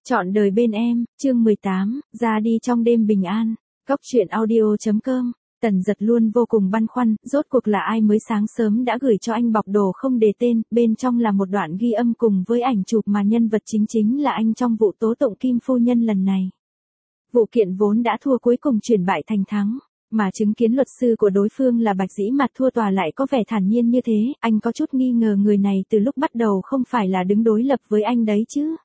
Chọn đời bên em, chương 18, ra đi trong đêm bình an. Cốc truyện audio.com. Tần Giật luôn vô cùng băn khoăn, rốt cuộc là ai mới sáng sớm đã gửi cho anh bọc đồ không đề tên, bên trong là một đoạn ghi âm cùng với ảnh chụp mà nhân vật chính là anh trong vụ tố tụng Kim phu nhân lần này. Vụ kiện vốn đã thua cuối cùng chuyển bại thành thắng, mà chứng kiến luật sư của đối phương là Bạch Dĩ Mạt thua tòa lại có vẻ thản nhiên như thế, anh có chút nghi ngờ người này từ lúc bắt đầu không phải là đứng đối lập với anh đấy chứ.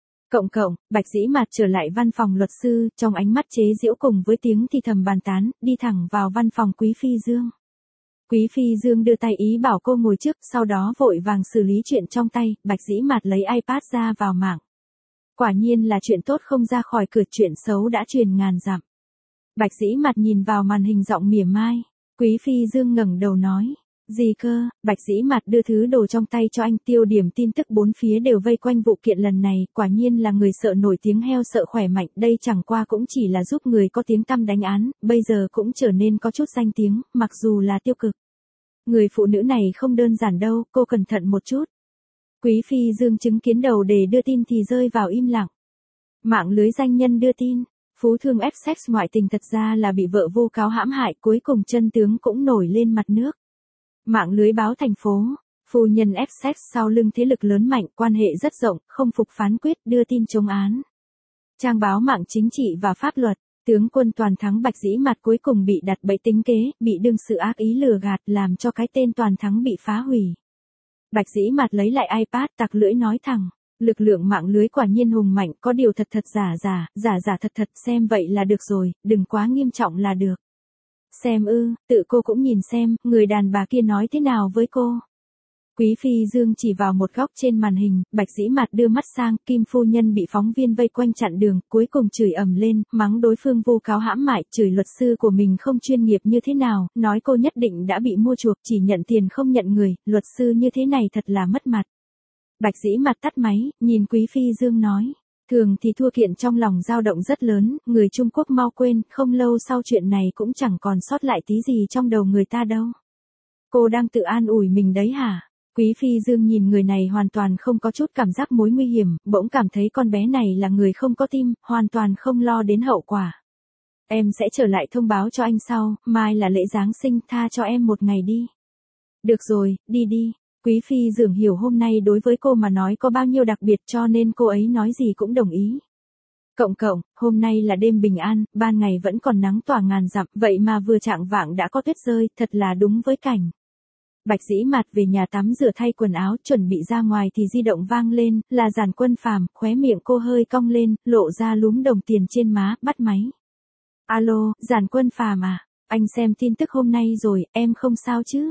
Bạch Dĩ Mạt trở lại văn phòng luật sư, trong ánh mắt chế giễu cùng với tiếng thì thầm bàn tán, đi thẳng vào văn phòng Quý Phi Dương. Quý Phi Dương đưa tay ý bảo cô ngồi trước, sau đó vội vàng xử lý chuyện trong tay, Bạch Dĩ Mạt lấy iPad ra vào mạng. Quả nhiên là chuyện tốt không ra khỏi cửa, chuyện xấu đã truyền ngàn dặm. Bạch Dĩ Mạt nhìn vào màn hình giọng mỉa mai. Quý Phi Dương ngẩng đầu nói. Gì cơ? Bạch Dĩ Mạt đưa thứ đồ trong tay cho anh, tiêu điểm tin tức bốn phía đều vây quanh vụ kiện lần này, quả nhiên là người sợ nổi tiếng heo sợ khỏe mạnh, đây chẳng qua cũng chỉ là giúp người có tiếng tăm đánh án, bây giờ cũng trở nên có chút danh tiếng, mặc dù là tiêu cực. Người phụ nữ này không đơn giản đâu, cô cẩn thận một chút. Quý Phi Dương chứng kiến đầu đề đưa tin thì rơi vào im lặng. Mạng lưới danh nhân đưa tin, phú thương Essex ngoại tình thật ra là bị vợ vu cáo hãm hại, cuối cùng chân tướng cũng nổi lên mặt nước. Mạng lưới báo thành phố, phu nhân Essex sau lưng thế lực lớn mạnh, quan hệ rất rộng, không phục phán quyết, đưa tin chống án. Trang báo mạng chính trị và pháp luật, tướng quân toàn thắng Bạch Dĩ Mạt cuối cùng bị đặt bẫy tính kế, bị đương sự ác ý lừa gạt, làm cho cái tên toàn thắng bị phá hủy. Bạch Dĩ Mạt lấy lại iPad, tặc lưỡi nói thẳng, lực lượng mạng lưới quả nhiên hùng mạnh, có điều thật giả thật, xem vậy là được rồi, đừng quá nghiêm trọng là được. Xem ư, tự cô cũng nhìn xem, người đàn bà kia nói thế nào với cô. Quý Phi Dương chỉ vào một góc trên màn hình, Bạch Dĩ Mạt đưa mắt sang, Kim phu nhân bị phóng viên vây quanh chặn đường, cuối cùng chửi ầm lên, mắng đối phương vu cáo hãm hại, chửi luật sư của mình không chuyên nghiệp như thế nào, nói cô nhất định đã bị mua chuộc, chỉ nhận tiền không nhận người, luật sư như thế này thật là mất mặt. Bạch Dĩ Mạt tắt máy, nhìn Quý Phi Dương nói. Thường thì thua kiện trong lòng dao động rất lớn, người Trung Quốc mau quên, không lâu sau chuyện này cũng chẳng còn sót lại tí gì trong đầu người ta đâu. Cô đang tự an ủi mình đấy hả? Quý Phi Dương nhìn người này hoàn toàn không có chút cảm giác mối nguy hiểm, bỗng cảm thấy con bé này là người không có tim, hoàn toàn không lo đến hậu quả. Em sẽ trở lại thông báo cho anh sau, mai là lễ Giáng sinh, tha cho em một ngày đi. Được rồi, đi đi. Quý Phi Dương hiểu hôm nay đối với cô mà nói có bao nhiêu đặc biệt cho nên cô ấy nói gì cũng đồng ý. Hôm nay là đêm bình an, ban ngày vẫn còn nắng tỏa ngàn dặm, vậy mà vừa chạng vạng đã có tuyết rơi, thật là đúng với cảnh. Bạch Dĩ Mạt về nhà tắm rửa thay quần áo, chuẩn bị ra ngoài thì di động vang lên, là Giản Quân Phàm, khóe miệng cô hơi cong lên, lộ ra lúm đồng tiền trên má, bắt máy. Alo, Giản Quân Phàm à, anh xem tin tức hôm nay rồi, em không sao chứ?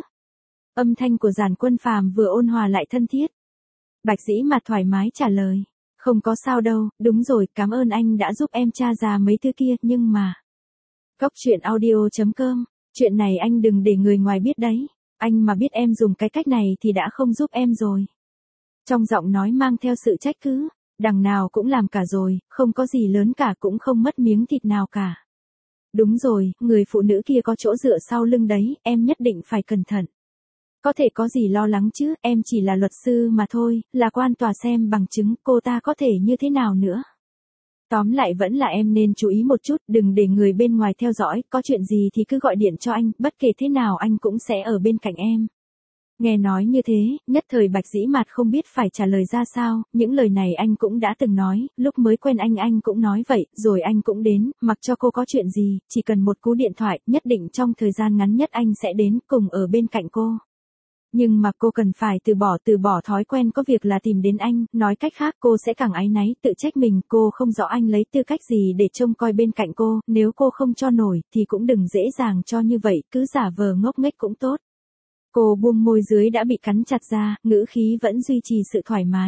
Âm thanh của Giản Quân Phàm vừa ôn hòa lại thân thiết. Bạch Dĩ Mạt thoải mái trả lời. Không có sao đâu, đúng rồi, cảm ơn anh đã giúp em tra ra mấy thứ kia, nhưng mà. Cốc truyện audio.com, chuyện này anh đừng để người ngoài biết đấy, anh mà biết em dùng cái cách này thì đã không giúp em rồi. Trong giọng nói mang theo sự trách cứ, đằng nào cũng làm cả rồi, không có gì lớn cả cũng không mất miếng thịt nào cả. Đúng rồi, người phụ nữ kia có chỗ dựa sau lưng đấy, em nhất định phải cẩn thận. Có thể có gì lo lắng chứ, em chỉ là luật sư mà thôi, là quan tòa xem bằng chứng, cô ta có thể như thế nào nữa. Tóm lại vẫn là em nên chú ý một chút, đừng để người bên ngoài theo dõi, có chuyện gì thì cứ gọi điện cho anh, bất kể thế nào anh cũng sẽ ở bên cạnh em. Nghe nói như thế, nhất thời Bạch Dĩ Mạt không biết phải trả lời ra sao, những lời này anh cũng đã từng nói, lúc mới quen anh cũng nói vậy, rồi anh cũng đến, mặc cho cô có chuyện gì, chỉ cần một cú điện thoại, nhất định trong thời gian ngắn nhất anh sẽ đến, cùng ở bên cạnh cô. Nhưng mà cô cần phải từ bỏ thói quen có việc là tìm đến anh, nói cách khác cô sẽ càng áy náy, tự trách mình, cô không rõ anh lấy tư cách gì để trông coi bên cạnh cô, nếu cô không cho nổi, thì cũng đừng dễ dàng cho như vậy, cứ giả vờ ngốc nghếch cũng tốt. Cô buông môi dưới đã bị cắn chặt ra, ngữ khí vẫn duy trì sự thoải mái.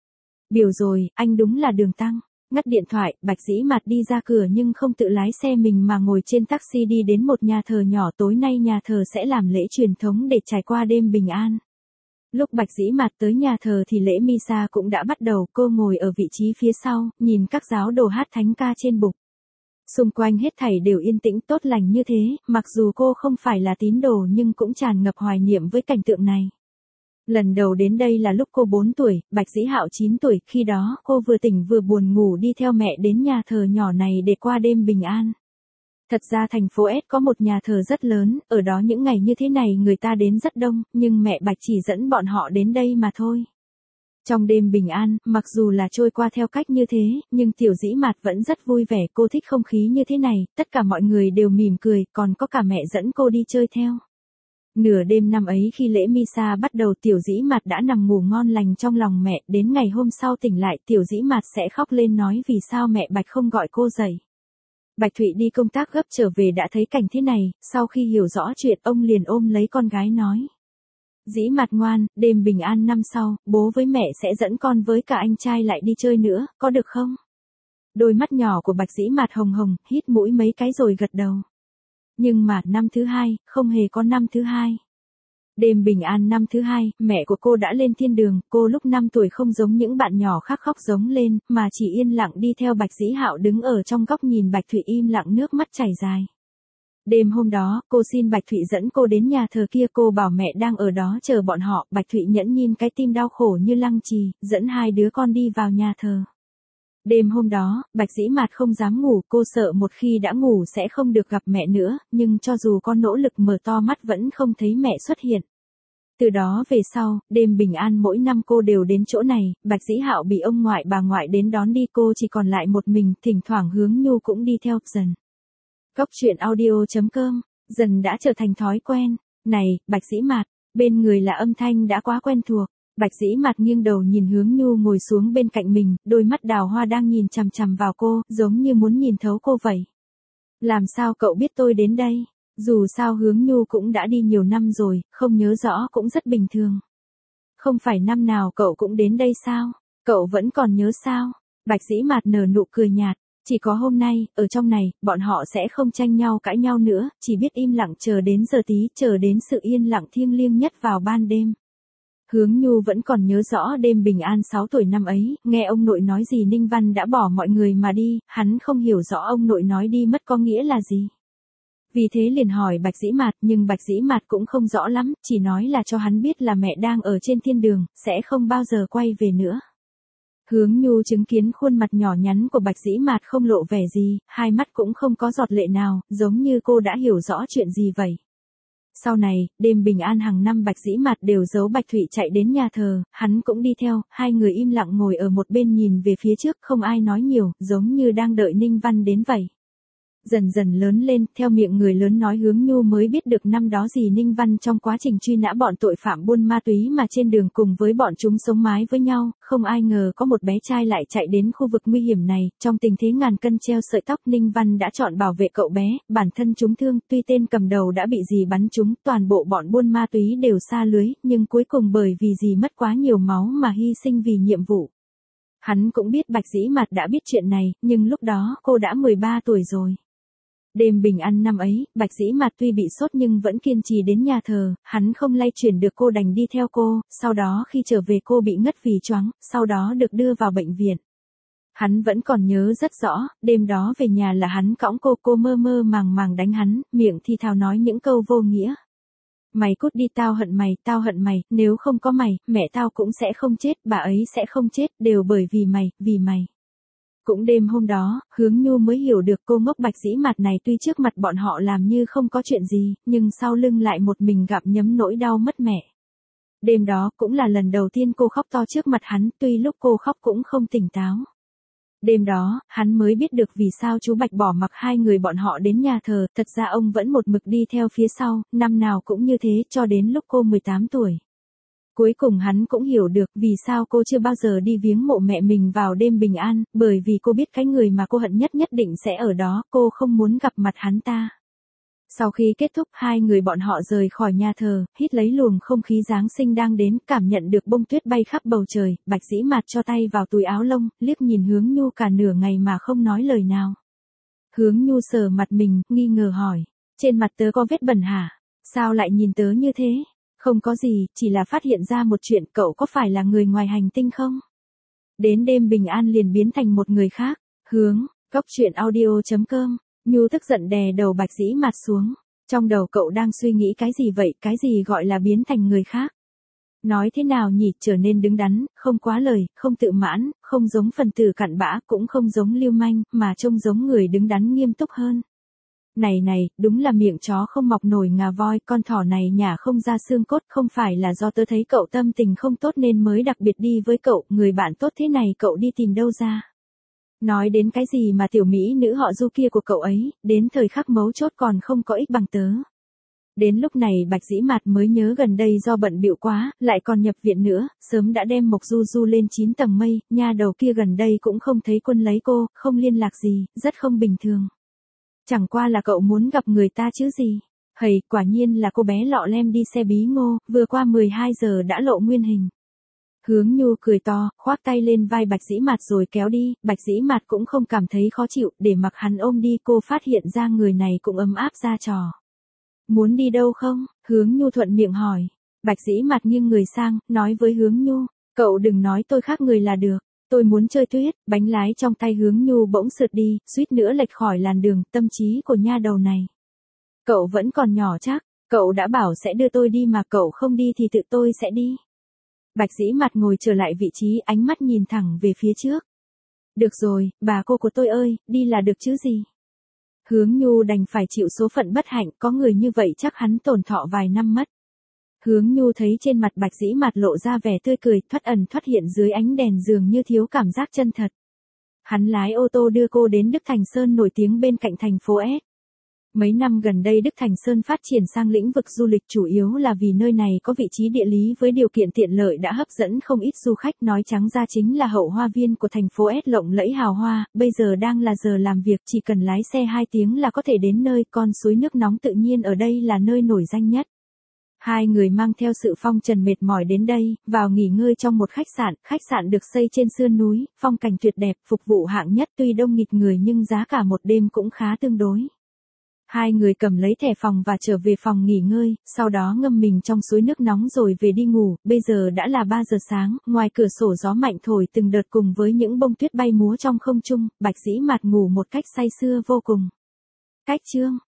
Biểu rồi, anh đúng là đường tăng. Ngắt điện thoại, Bạch Dĩ Mạt đi ra cửa nhưng không tự lái xe mình mà ngồi trên taxi đi đến một nhà thờ nhỏ, tối nay nhà thờ sẽ làm lễ truyền thống để trải qua đêm bình an. Lúc Bạch Dĩ Mạt tới nhà thờ thì lễ Misa cũng đã bắt đầu, cô ngồi ở vị trí phía sau, nhìn các giáo đồ hát thánh ca trên bục. Xung quanh hết thảy đều yên tĩnh tốt lành như thế, mặc dù cô không phải là tín đồ nhưng cũng tràn ngập hoài niệm với cảnh tượng này. Lần đầu đến đây là lúc cô 4 tuổi, Bạch Dĩ Hạo 9 tuổi, khi đó cô vừa tỉnh vừa buồn ngủ đi theo mẹ đến nhà thờ nhỏ này để qua đêm bình an. Thật ra thành phố S có một nhà thờ rất lớn, ở đó những ngày như thế này người ta đến rất đông, nhưng mẹ Bạch chỉ dẫn bọn họ đến đây mà thôi. Trong đêm bình an, mặc dù là trôi qua theo cách như thế, nhưng Tiểu Dĩ Mạt vẫn rất vui vẻ, cô thích không khí như thế này, tất cả mọi người đều mỉm cười, còn có cả mẹ dẫn cô đi chơi theo. Nửa đêm năm ấy khi lễ Misa bắt đầu Tiểu Dĩ Mạt đã nằm ngủ ngon lành trong lòng mẹ, đến ngày hôm sau tỉnh lại Tiểu Dĩ Mạt sẽ khóc lên nói vì sao mẹ Bạch không gọi cô dậy. Bạch Thụy đi công tác gấp trở về đã thấy cảnh thế này, sau khi hiểu rõ chuyện ông liền ôm lấy con gái nói. Dĩ Mạt ngoan, đêm bình an năm sau, bố với mẹ sẽ dẫn con với cả anh trai lại đi chơi nữa, có được không? Đôi mắt nhỏ của Bạch Dĩ Mạt hồng hồng, hít mũi mấy cái rồi gật đầu. Nhưng mà năm thứ hai, không hề có năm thứ hai. Đêm bình an năm thứ hai, mẹ của cô đã lên thiên đường, cô lúc 5 tuổi không giống những bạn nhỏ khác khóc giống lên, mà chỉ yên lặng đi theo Bạch Dĩ Hạo đứng ở trong góc nhìn Bạch Thụy im lặng nước mắt chảy dài. Đêm hôm đó, cô xin Bạch Thụy dẫn cô đến nhà thờ kia, cô bảo mẹ đang ở đó chờ bọn họ, Bạch Thụy nhẫn nhìn cái tim đau khổ như lăng trì, dẫn hai đứa con đi vào nhà thờ. Đêm hôm đó, Bạch Dĩ Mạt không dám ngủ, cô sợ một khi đã ngủ sẽ không được gặp mẹ nữa, nhưng cho dù con nỗ lực mở to mắt vẫn không thấy mẹ xuất hiện. Từ đó về sau, đêm bình an mỗi năm cô đều đến chỗ này, Bạch Dĩ Hạo bị ông ngoại bà ngoại đến đón đi, cô chỉ còn lại một mình, thỉnh thoảng Hướng Nhu cũng đi theo. Dần. Cốc truyện audio.com, dần đã trở thành thói quen. Này, Bạch Dĩ Mạt, bên người là âm thanh đã quá quen thuộc. Bạch Dĩ Mạt nghiêng đầu nhìn Hướng Nhu ngồi xuống bên cạnh mình, đôi mắt đào hoa đang nhìn chằm chằm vào cô, giống như muốn nhìn thấu cô vậy. Làm sao cậu biết tôi đến đây? Dù sao Hướng Nhu cũng đã đi nhiều năm rồi, không nhớ rõ cũng rất bình thường. Không phải năm nào cậu cũng đến đây sao? Cậu vẫn còn nhớ sao? Bạch Dĩ Mạt nở nụ cười nhạt. Chỉ có hôm nay, ở trong này, bọn họ sẽ không tranh nhau cãi nhau nữa, chỉ biết im lặng chờ đến giờ tí, chờ đến sự yên lặng thiêng liêng nhất vào ban đêm. Hướng Nhu vẫn còn nhớ rõ đêm bình an 6 tuổi năm ấy, nghe ông nội nói gì Ninh Văn đã bỏ mọi người mà đi, hắn không hiểu rõ ông nội nói đi mất có nghĩa là gì. Vì thế liền hỏi Bạch Dĩ Mạt, nhưng Bạch Dĩ Mạt cũng không rõ lắm, chỉ nói là cho hắn biết là mẹ đang ở trên thiên đường, sẽ không bao giờ quay về nữa. Hướng Nhu chứng kiến khuôn mặt nhỏ nhắn của Bạch Dĩ Mạt không lộ vẻ gì, hai mắt cũng không có giọt lệ nào, giống như cô đã hiểu rõ chuyện gì vậy. Sau này, đêm bình an hàng năm Bạch Dĩ Mạt đều giấu Bạch Thụy chạy đến nhà thờ, hắn cũng đi theo, hai người im lặng ngồi ở một bên nhìn về phía trước, không ai nói nhiều, giống như đang đợi Ninh Văn đến vậy. Dần dần lớn lên, theo miệng người lớn nói Hướng Nhu mới biết được năm đó gì Ninh Văn trong quá trình truy nã bọn tội phạm buôn ma túy mà trên đường cùng với bọn chúng sống mái với nhau, không ai ngờ có một bé trai lại chạy đến khu vực nguy hiểm này, trong tình thế ngàn cân treo sợi tóc Ninh Văn đã chọn bảo vệ cậu bé, bản thân chúng thương, tuy tên cầm đầu đã bị dì bắn trúng, toàn bộ bọn buôn ma túy đều sa lưới, nhưng cuối cùng bởi vì dì mất quá nhiều máu mà hy sinh vì nhiệm vụ. Hắn cũng biết Bạch Dĩ Mạt đã biết chuyện này, nhưng lúc đó cô đã 13 tuổi rồi. Đêm bình an năm ấy, Bạch Dĩ Mạt tuy bị sốt nhưng vẫn kiên trì đến nhà thờ, hắn không lay chuyển được cô đành đi theo cô, sau đó khi trở về cô bị ngất vì choáng, sau đó được đưa vào bệnh viện. Hắn vẫn còn nhớ rất rõ, đêm đó về nhà là hắn cõng cô mơ mơ màng màng đánh hắn, miệng thì thào nói những câu vô nghĩa. Mày cút đi, tao hận mày, nếu không có mày, mẹ tao cũng sẽ không chết, bà ấy sẽ không chết, đều bởi vì mày. Cũng đêm hôm đó, Hướng Nhu mới hiểu được cô ngốc Bạch Dĩ Mạt này tuy trước mặt bọn họ làm như không có chuyện gì, nhưng sau lưng lại một mình gặm nhấm nỗi đau mất mẹ. Đêm đó cũng là lần đầu tiên cô khóc to trước mặt hắn, tuy lúc cô khóc cũng không tỉnh táo. Đêm đó, hắn mới biết được vì sao chú Bạch bỏ mặc hai người bọn họ đến nhà thờ, thật ra ông vẫn một mực đi theo phía sau, năm nào cũng như thế cho đến lúc cô 18 tuổi. Cuối cùng hắn cũng hiểu được vì sao cô chưa bao giờ đi viếng mộ mẹ mình vào đêm bình an, bởi vì cô biết cái người mà cô hận nhất nhất định sẽ ở đó, cô không muốn gặp mặt hắn ta. Sau khi kết thúc, hai người bọn họ rời khỏi nhà thờ, hít lấy luồng không khí Giáng sinh đang đến, cảm nhận được bông tuyết bay khắp bầu trời, Bạch Dĩ Mạt cho tay vào túi áo lông, liếc nhìn Hướng Nhu cả nửa ngày mà không nói lời nào. Hướng Nhu sờ mặt mình, nghi ngờ hỏi, trên mặt tớ có vết bẩn hả? Sao lại nhìn tớ như thế? Không có gì, chỉ là phát hiện ra một chuyện, cậu có phải là người ngoài hành tinh không? Đến đêm bình an liền biến thành một người khác. Hướng, cốc truyện audio.com, Nhu tức giận đè đầu Bạch Dĩ Mạt xuống. Trong đầu cậu đang suy nghĩ cái gì vậy, cái gì gọi là biến thành người khác? Nói thế nào nhỉ, trở nên đứng đắn, không quá lời, không tự mãn, không giống phần tử cặn bã, cũng không giống lưu manh, mà trông giống người đứng đắn nghiêm túc hơn. Này này, đúng là miệng chó không mọc nổi ngà voi, con thỏ này nhả không ra xương cốt, không phải là do tớ thấy cậu tâm tình không tốt nên mới đặc biệt đi với cậu, người bạn tốt thế này cậu đi tìm đâu ra. Nói đến cái gì mà tiểu mỹ nữ họ Du kia của cậu ấy, đến thời khắc mấu chốt còn không có ích bằng tớ. Đến lúc này Bạch Dĩ Mạt mới nhớ gần đây do bận bịu quá, lại còn nhập viện nữa, sớm đã đem Mộc Du Du lên 9 tầng mây, nha đầu kia gần đây cũng không thấy quân lấy cô, không liên lạc gì, rất không bình thường. Chẳng qua là cậu muốn gặp người ta chứ gì. Hầy, quả nhiên là cô bé lọ lem đi xe bí ngô, vừa qua 12 giờ đã lộ nguyên hình. Hướng Nhu cười to, khoác tay lên vai Bạch Dĩ Mạt rồi kéo đi, Bạch Dĩ Mạt cũng không cảm thấy khó chịu, để mặc hắn ôm đi, cô phát hiện ra người này cũng ấm áp ra trò. Muốn đi đâu không? Hướng Nhu thuận miệng hỏi. Bạch Dĩ Mạt nghiêng người sang, nói với Hướng Nhu, cậu đừng nói tôi khác người là được. Tôi muốn chơi tuyết, bánh lái trong tay Hướng Nhu bỗng sượt đi, suýt nữa lệch khỏi làn đường, tâm trí của nha đầu này. Cậu vẫn còn nhỏ chắc, cậu đã bảo sẽ đưa tôi đi mà cậu không đi thì tự tôi sẽ đi. Bạch Dĩ Mạt ngồi trở lại vị trí, ánh mắt nhìn thẳng về phía trước. Được rồi, bà cô của tôi ơi, đi là được chứ gì. Hướng Nhu đành phải chịu số phận bất hạnh, có người như vậy chắc hắn tổn thọ vài năm mất. Hướng Nhu thấy trên mặt Bạch Dĩ Mạt lộ ra vẻ tươi cười, thoắt ẩn thoắt hiện dưới ánh đèn dường như thiếu cảm giác chân thật. Hắn lái ô tô đưa cô đến Đức Thành Sơn nổi tiếng bên cạnh thành phố S. Mấy năm gần đây Đức Thành Sơn phát triển sang lĩnh vực du lịch chủ yếu là vì nơi này có vị trí địa lý với điều kiện tiện lợi đã hấp dẫn không ít du khách, nói trắng ra chính là hậu hoa viên của thành phố S lộng lẫy hào hoa, bây giờ đang là giờ làm việc, chỉ cần lái xe 2 tiếng là có thể đến nơi, con suối nước nóng tự nhiên ở đây là nơi nổi danh nhất. Hai người mang theo sự phong trần mệt mỏi đến đây, vào nghỉ ngơi trong một khách sạn được xây trên sườn núi, phong cảnh tuyệt đẹp, phục vụ hạng nhất, tuy đông nghịt người nhưng giá cả một đêm cũng khá tương đối. Hai người cầm lấy thẻ phòng và trở về phòng nghỉ ngơi, sau đó ngâm mình trong suối nước nóng rồi về đi ngủ, bây giờ đã là 3 giờ sáng, ngoài cửa sổ gió mạnh thổi từng đợt cùng với những bông tuyết bay múa trong không trung, Bạch Dĩ Mạt ngủ một cách say sưa vô cùng. Cách chương